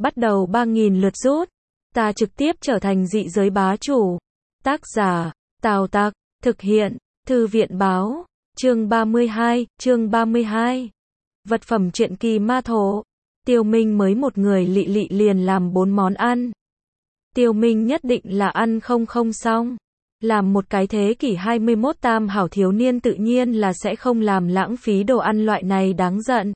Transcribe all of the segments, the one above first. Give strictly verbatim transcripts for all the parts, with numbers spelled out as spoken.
Bắt đầu ba nghìn lượt rút. Ta trực tiếp trở thành dị giới bá chủ. Tác giả, Tào Tặc, thực hiện, Thư viện báo, chương ba mươi hai, chương ba mươi hai. Vật phẩm truyện kỳ ma thổ. Tiêu Minh mới một người lị lị liền làm bốn món ăn. Tiêu Minh nhất định là ăn không không xong. Làm một cái thế kỷ hai mươi mốt tam hảo thiếu niên tự nhiên là sẽ không làm lãng phí đồ ăn loại này đáng giận.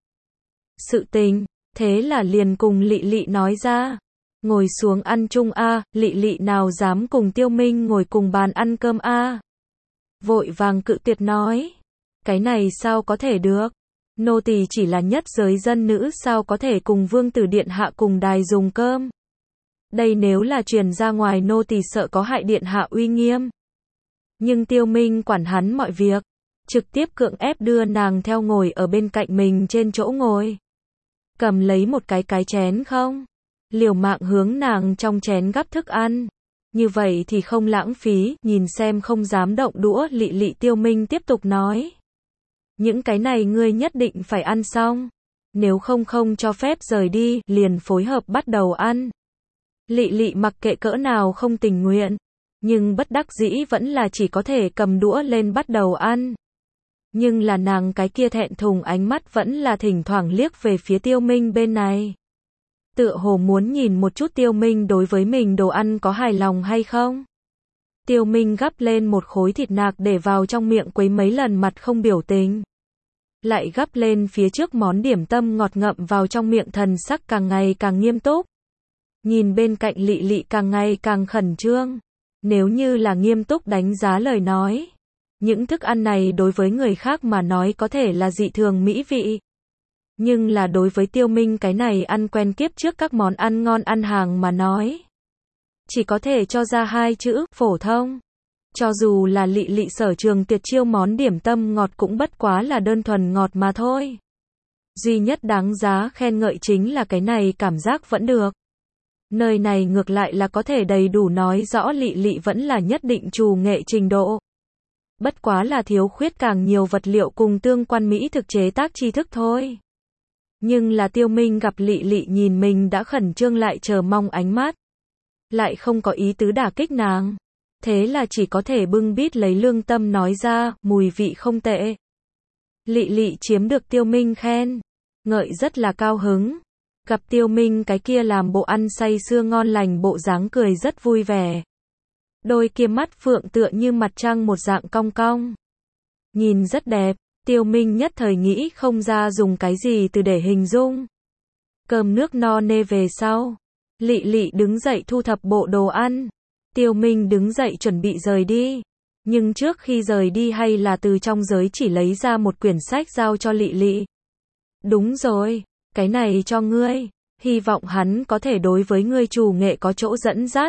Sự tình, thế là liền cùng lị lị nói ra. Ngồi xuống ăn chung a, lị lị nào dám cùng Tiêu Minh ngồi cùng bàn ăn cơm a. Vội vàng cự tuyệt nói. Cái này sao có thể được? Nô tỳ chỉ là nhất giới dân nữ sao có thể cùng vương tử điện hạ cùng đài dùng cơm. Đây nếu là truyền ra ngoài nô tỳ sợ có hại điện hạ uy nghiêm. Nhưng Tiêu Minh quản hắn mọi việc, trực tiếp cưỡng ép đưa nàng theo ngồi ở bên cạnh mình trên chỗ ngồi. Cầm lấy một cái cái chén không? Liều mạng hướng nàng trong chén gắp thức ăn. Như vậy thì không lãng phí, nhìn xem không dám động đũa lị lị Tiêu Minh tiếp tục nói. Những cái này ngươi nhất định phải ăn xong. Nếu không không cho phép rời đi, liền phối hợp bắt đầu ăn. Lị lị mặc kệ cỡ nào không tình nguyện. Nhưng bất đắc dĩ vẫn là chỉ có thể cầm đũa lên bắt đầu ăn. Nhưng là nàng cái kia thẹn thùng ánh mắt vẫn là thỉnh thoảng liếc về phía Tiêu Minh bên này. Tựa hồ muốn nhìn một chút Tiêu Minh đối với mình đồ ăn có hài lòng hay không. Tiêu Minh gắp lên một khối thịt nạc để vào trong miệng quấy mấy lần mặt không biểu tình. Lại gắp lên phía trước món điểm tâm ngọt ngậm vào trong miệng thần sắc càng ngày càng nghiêm túc. Nhìn bên cạnh lị lị càng ngày càng khẩn trương. Nếu như là nghiêm túc đánh giá lời nói. Những thức ăn này đối với người khác mà nói có thể là dị thường mỹ vị. Nhưng là đối với Tiêu Minh cái này ăn quen kiếp trước các món ăn ngon ăn hàng mà nói. Chỉ có thể cho ra hai chữ, phổ thông. Cho dù là lị lị sở trường tuyệt chiêu món điểm tâm ngọt cũng bất quá là đơn thuần ngọt mà thôi. Duy nhất đáng giá khen ngợi chính là cái này cảm giác vẫn được. Nơi này ngược lại là có thể đầy đủ nói rõ lị lị vẫn là nhất định trù nghệ trình độ. Bất quá là thiếu khuyết càng nhiều vật liệu cùng tương quan mỹ thực chế tác tri thức thôi. Nhưng là Tiêu Minh gặp lị lị nhìn mình đã khẩn trương lại chờ mong ánh mắt. Lại không có ý tứ đả kích nàng. Thế là chỉ có thể bưng bít lấy lương tâm nói ra, mùi vị không tệ. Lị lị chiếm được Tiêu Minh khen. Ngợi rất là cao hứng. Gặp Tiêu Minh cái kia làm bộ ăn say sưa ngon lành bộ dáng cười rất vui vẻ. Đôi kia mắt phượng tựa như mặt trăng một dạng cong cong. Nhìn rất đẹp, Tiêu Minh nhất thời nghĩ không ra dùng cái gì từ để hình dung. Cơm nước no nê về sau. Lị lị đứng dậy thu thập bộ đồ ăn. Tiêu Minh đứng dậy chuẩn bị rời đi. Nhưng trước khi rời đi hay là từ trong giới chỉ lấy ra một quyển sách giao cho lị lị. Đúng rồi, cái này cho ngươi. Hy vọng hắn có thể đối với ngươi trù nghệ có chỗ dẫn dắt.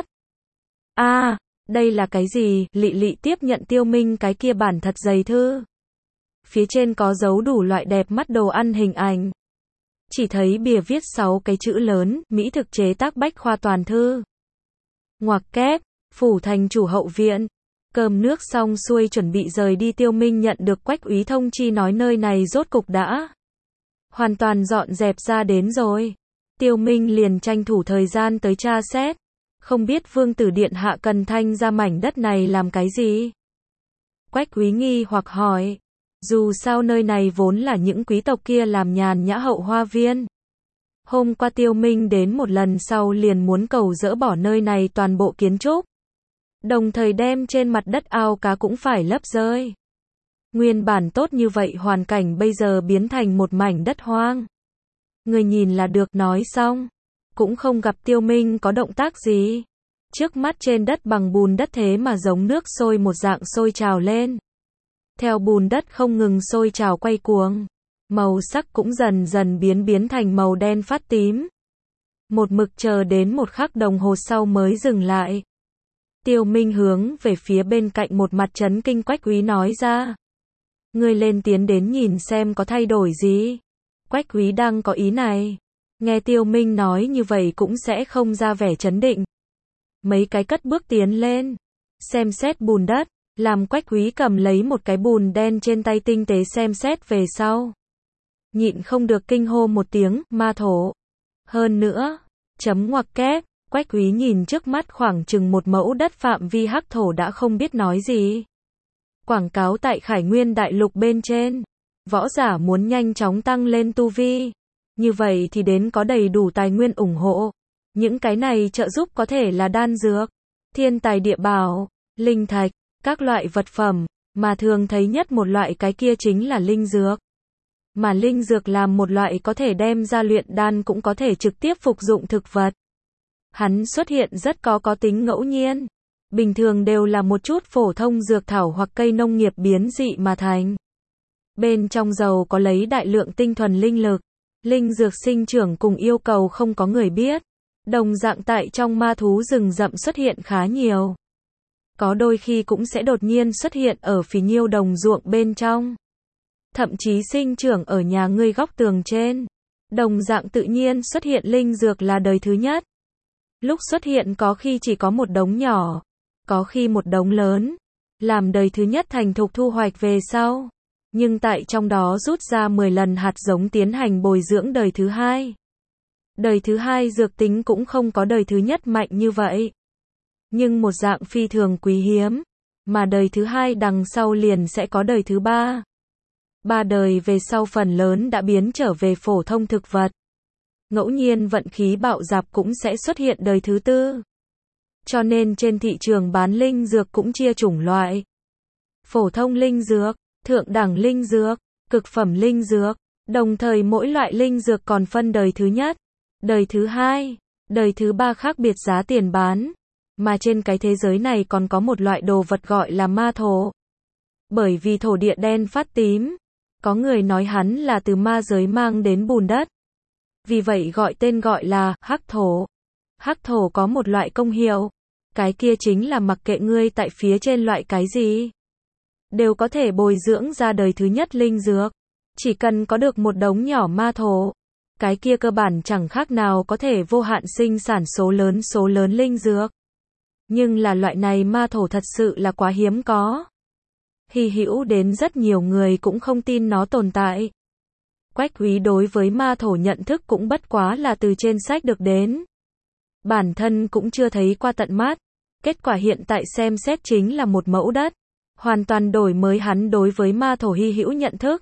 A, à, đây là cái gì? Lị lị tiếp nhận Tiêu Minh cái kia bản thật dày thư. Phía trên có dấu đủ loại đẹp mắt đồ ăn hình ảnh. Chỉ thấy bìa viết sáu cái chữ lớn, mỹ thực chế tác bách khoa toàn thư. Ngoặc kép, phủ thành chủ hậu viện. Cơm nước xong xuôi chuẩn bị rời đi Tiêu Minh nhận được Quách úy thông chi nói nơi này rốt cục đã hoàn toàn dọn dẹp ra đến rồi. Tiêu Minh liền tranh thủ thời gian tới tra xét. Không biết vương tử điện hạ cần thanh ra mảnh đất này làm cái gì? Quách úy nghi hoặc hỏi. Dù sao nơi này vốn là những quý tộc kia làm nhàn nhã hậu hoa viên. Hôm qua Tiêu Minh đến một lần sau liền muốn cầu dỡ bỏ nơi này toàn bộ kiến trúc. Đồng thời đem trên mặt đất ao cá cũng phải lấp rơi. Nguyên bản tốt như vậy hoàn cảnh bây giờ biến thành một mảnh đất hoang. Người nhìn là được nói xong. Cũng không gặp Tiêu Minh có động tác gì. Trước mắt trên đất bằng bùn đất thế mà giống nước sôi một dạng sôi trào lên. Theo bùn đất không ngừng sôi trào quay cuồng. Màu sắc cũng dần dần biến biến thành màu đen phát tím. Một mực chờ đến một khắc đồng hồ sau mới dừng lại. Tiêu Minh hướng về phía bên cạnh một mặt chấn kinh Quách úy nói ra. Ngươi lên tiến đến nhìn xem có thay đổi gì. Quách úy đang có ý này. Nghe Tiêu Minh nói như vậy cũng sẽ không ra vẻ chấn định. Mấy cái cất bước tiến lên. Xem xét bùn đất. Làm Quách úy cầm lấy một cái bùn đen trên tay tinh tế xem xét về sau. Nhịn không được kinh hô một tiếng, ma thổ. Hơn nữa, Chấm ngoặc kép, Quách Úy nhìn trước mắt khoảng chừng một mẫu đất phạm vi hắc thổ đã không biết nói gì. Quảng cáo tại Khải Nguyên Đại Lục bên trên. Võ giả muốn nhanh chóng tăng lên tu vi. Như vậy thì đến có đầy đủ tài nguyên ủng hộ. Những cái này trợ giúp có thể là đan dược, thiên tài địa bảo, linh thạch, các loại vật phẩm, mà thường thấy nhất một loại cái kia chính là linh dược. Mà linh dược là một loại có thể đem ra luyện đan cũng có thể trực tiếp phục dụng thực vật. Hắn xuất hiện rất có có tính ngẫu nhiên. Bình thường đều là một chút phổ thông dược thảo hoặc cây nông nghiệp biến dị mà thành. Bên trong dầu có lấy đại lượng tinh thuần linh lực. Linh dược sinh trưởng cùng yêu cầu không có người biết. Đồng dạng tại trong ma thú rừng rậm xuất hiện khá nhiều. Có đôi khi cũng sẽ đột nhiên xuất hiện ở phì nhiêu đồng ruộng bên trong. Thậm chí sinh trưởng ở nhà ngươi góc tường trên. Đồng dạng tự nhiên xuất hiện linh dược là đời thứ nhất. Lúc xuất hiện có khi chỉ có một đống nhỏ, có khi một đống lớn. Làm đời thứ nhất thành thục thu hoạch về sau. Nhưng tại trong đó rút ra mười lần hạt giống tiến hành bồi dưỡng đời thứ hai. Đời thứ hai dược tính cũng không có đời thứ nhất mạnh như vậy. Nhưng một dạng phi thường quý hiếm. Mà đời thứ hai đằng sau liền sẽ có đời thứ ba. Ba đời về sau phần lớn đã biến trở về phổ thông thực vật. Ngẫu nhiên vận khí bạo dạp cũng sẽ xuất hiện đời thứ tư. Cho nên trên thị trường bán linh dược cũng chia chủng loại. Phổ thông linh dược, thượng đẳng linh dược, cực phẩm linh dược. Đồng thời mỗi loại linh dược còn phân đời thứ nhất, đời thứ hai, đời thứ ba khác biệt giá tiền bán. Mà trên cái thế giới này còn có một loại đồ vật gọi là ma thổ. Bởi vì thổ địa đen phát tím. Có người nói hắn là từ ma giới mang đến bùn đất. Vì vậy gọi tên gọi là hắc thổ. Hắc thổ có một loại công hiệu. Cái kia chính là mặc kệ ngươi tại phía trên loại cái gì, đều có thể bồi dưỡng ra đời thứ nhất linh dược. Chỉ cần có được một đống nhỏ ma thổ, cái kia cơ bản chẳng khác nào có thể vô hạn sinh sản số lớn số lớn linh dược. Nhưng là loại này ma thổ thật sự là quá hiếm có. Hy hữu đến rất nhiều người cũng không tin nó tồn tại. Quách Úy đối với ma thổ nhận thức cũng bất quá là từ trên sách được đến. Bản thân cũng chưa thấy qua tận mắt. Kết quả hiện tại xem xét chính là một mẫu đất. Hoàn toàn đổi mới hắn đối với ma thổ hy hữu nhận thức.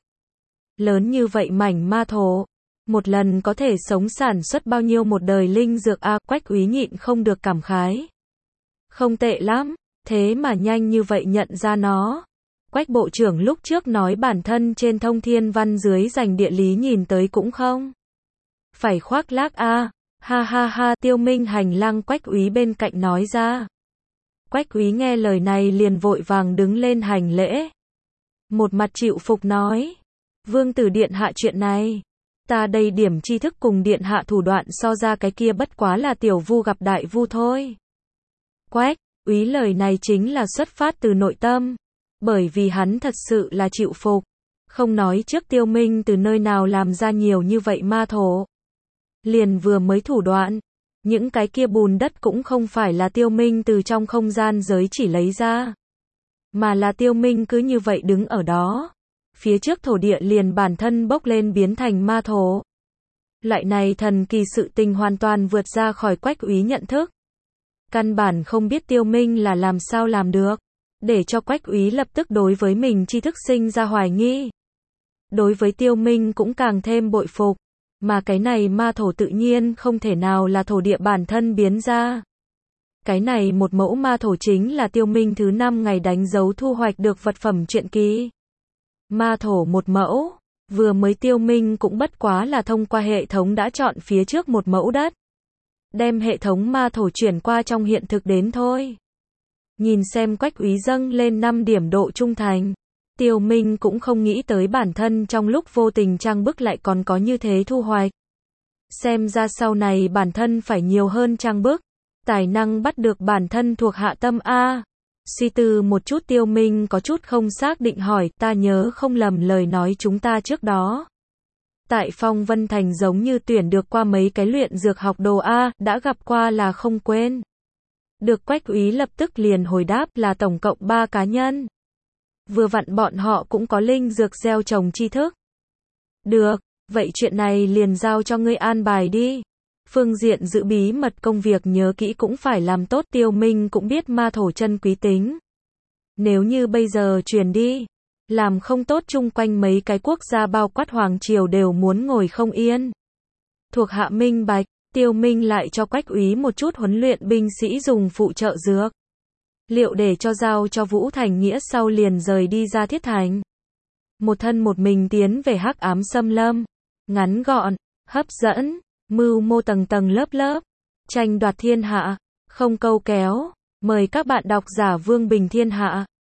Lớn như vậy mảnh ma thổ. Một lần có thể sống sản xuất bao nhiêu một đời linh dược a à, Quách Úy nhịn không được cảm khái. Không tệ lắm, thế mà nhanh như vậy nhận ra nó. Quách bộ trưởng lúc trước nói bản thân trên thông thiên văn dưới dành địa lý nhìn tới cũng không phải khoác lác a à. Ha ha ha, Tiêu Minh hành lăng Quách Úy bên cạnh nói ra. Quách Úy nghe lời này liền vội vàng đứng lên hành lễ. Một mặt chịu phục nói. Vương tử điện hạ chuyện này. Ta đây điểm tri thức cùng điện hạ thủ đoạn so ra cái kia bất quá là tiểu vu gặp đại vu thôi. Quách Úy lời này chính là xuất phát từ nội tâm. Bởi vì hắn thật sự là chịu phục. Không nói trước Tiêu Minh từ nơi nào làm ra nhiều như vậy ma thổ. Liền vừa mới thủ đoạn. Những cái kia bùn đất cũng không phải là Tiêu Minh từ trong không gian giới chỉ lấy ra. Mà là Tiêu Minh cứ như vậy đứng ở đó. Phía trước thổ địa liền bản thân bốc lên biến thành ma thổ. Loại này thần kỳ sự tình hoàn toàn vượt ra khỏi Quách Úy nhận thức. Căn bản không biết Tiêu Minh là làm sao làm được. Để cho Quách Úy lập tức đối với mình tri thức sinh ra hoài nghi. Đối với Tiêu Minh cũng càng thêm bội phục. Mà cái này ma thổ tự nhiên không thể nào là thổ địa bản thân biến ra. Cái này một mẫu ma thổ chính là Tiêu Minh thứ năm ngày đánh dấu thu hoạch được vật phẩm truyện ký. Ma thổ một mẫu, vừa mới Tiêu Minh cũng bất quá là thông qua hệ thống đã chọn phía trước một mẫu đất. Đem hệ thống ma thổ chuyển qua trong hiện thực đến thôi. Nhìn xem Quách Úy dâng lên năm điểm độ trung thành. Tiêu Minh cũng không nghĩ tới bản thân trong lúc vô tình trang bức lại còn có như thế thu hoạch. Xem ra sau này bản thân phải nhiều hơn trang bức. Tài năng bắt được bản thân thuộc hạ tâm A. Suy tư một chút Tiêu Minh có chút không xác định hỏi, ta nhớ không lầm lời nói chúng ta trước đó. Tại Phong Vân Thành giống như tuyển được qua mấy cái luyện dược học đồ A, đã gặp qua là không quên. Được Quách Úy lập tức liền hồi đáp là tổng cộng ba cá nhân. Vừa vặn bọn họ cũng có linh dược gieo trồng tri thức. Được, vậy chuyện này liền giao cho ngươi an bài đi. Phương diện giữ bí mật công việc nhớ kỹ cũng phải làm tốt, Tiêu Minh cũng biết ma thổ chân quý tính. Nếu như bây giờ truyền đi, làm không tốt chung quanh mấy cái quốc gia bao quát hoàng triều đều muốn ngồi không yên. Thuộc hạ minh bạch, Tiêu Minh lại cho Quách úy một chút huấn luyện binh sĩ dùng phụ trợ dược. Liệu để cho giao cho Vũ Thành Nghĩa sau liền rời đi ra Thiết Thành. Một thân một mình tiến về Hắc Ám Xâm Lâm. Ngắn gọn, hấp dẫn, mưu mô tầng tầng lớp lớp, tranh đoạt thiên hạ, không câu kéo. Mời các bạn đọc giả Vương Bình Thiên Hạ.